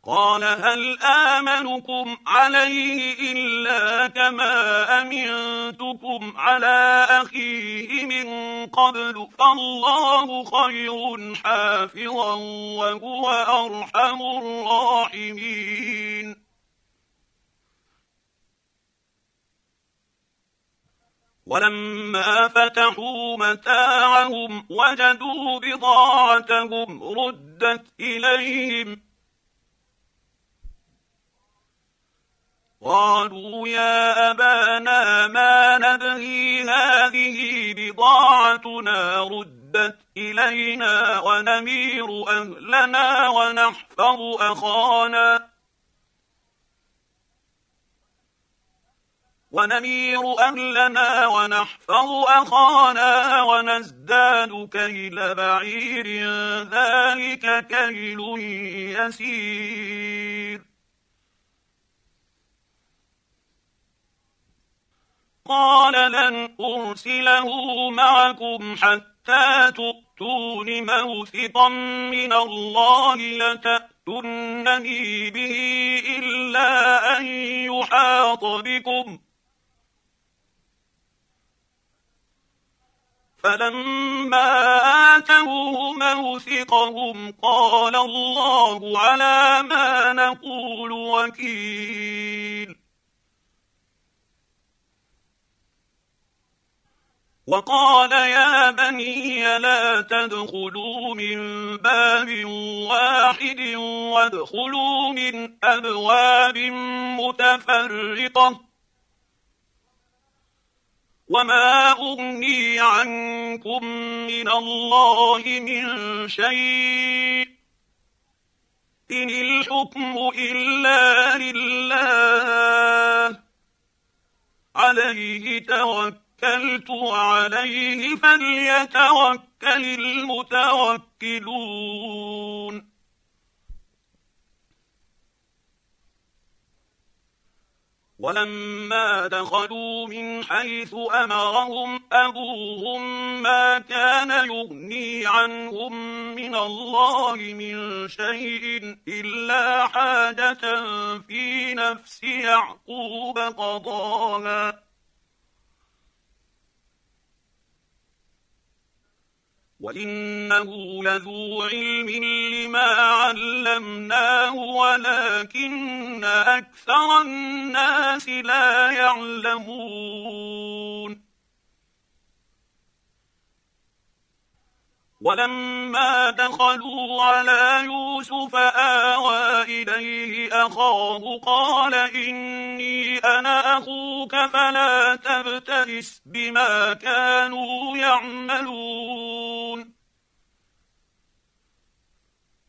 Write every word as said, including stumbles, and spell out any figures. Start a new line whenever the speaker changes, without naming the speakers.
قال هل آمنكم عليه إلا كما أمنتكم على أخيه من قبل فالله خير حافظا وهو أرحم الراحمين. ولما فتحوا متاعهم وجدوا بضاعتهم ردت إليهم قالوا يا أبانا ما نبغي هذه بضاعتنا ردت إلينا ونمير أهلنا ونحفظ أخانا ونمير أهلنا ونحفظ أخانا ونزداد كيل بعير ذلك كيل يسير. قال لن أرسله معكم حتى تؤتون موثقا من الله لتأتونني به إلا أن يحاط بكم. فلما آتوه موثقهم قال الله على ما نقول وكيل. وقال يا بني لا تدخلوا من باب واحد وادخلوا من أبواب متفرقة وما أغني عنكم من الله من شيء إن الحكم إلا لله عليه توكلت وعليه فليتوكل المتوكلون. ولما دخلوا من حيث أمرهم أبوهم ما كان يغني عنهم من الله من شيء إلا حاجة في نفس يعقوب قضاها وإنه لذو علم لما علمناه ولكن أكثر الناس لا يعلمون. ولما دخلوا على يوسف آوى إليه أخاه قال إني أنا أخوك فلا تبتئس بما كانوا يعملون.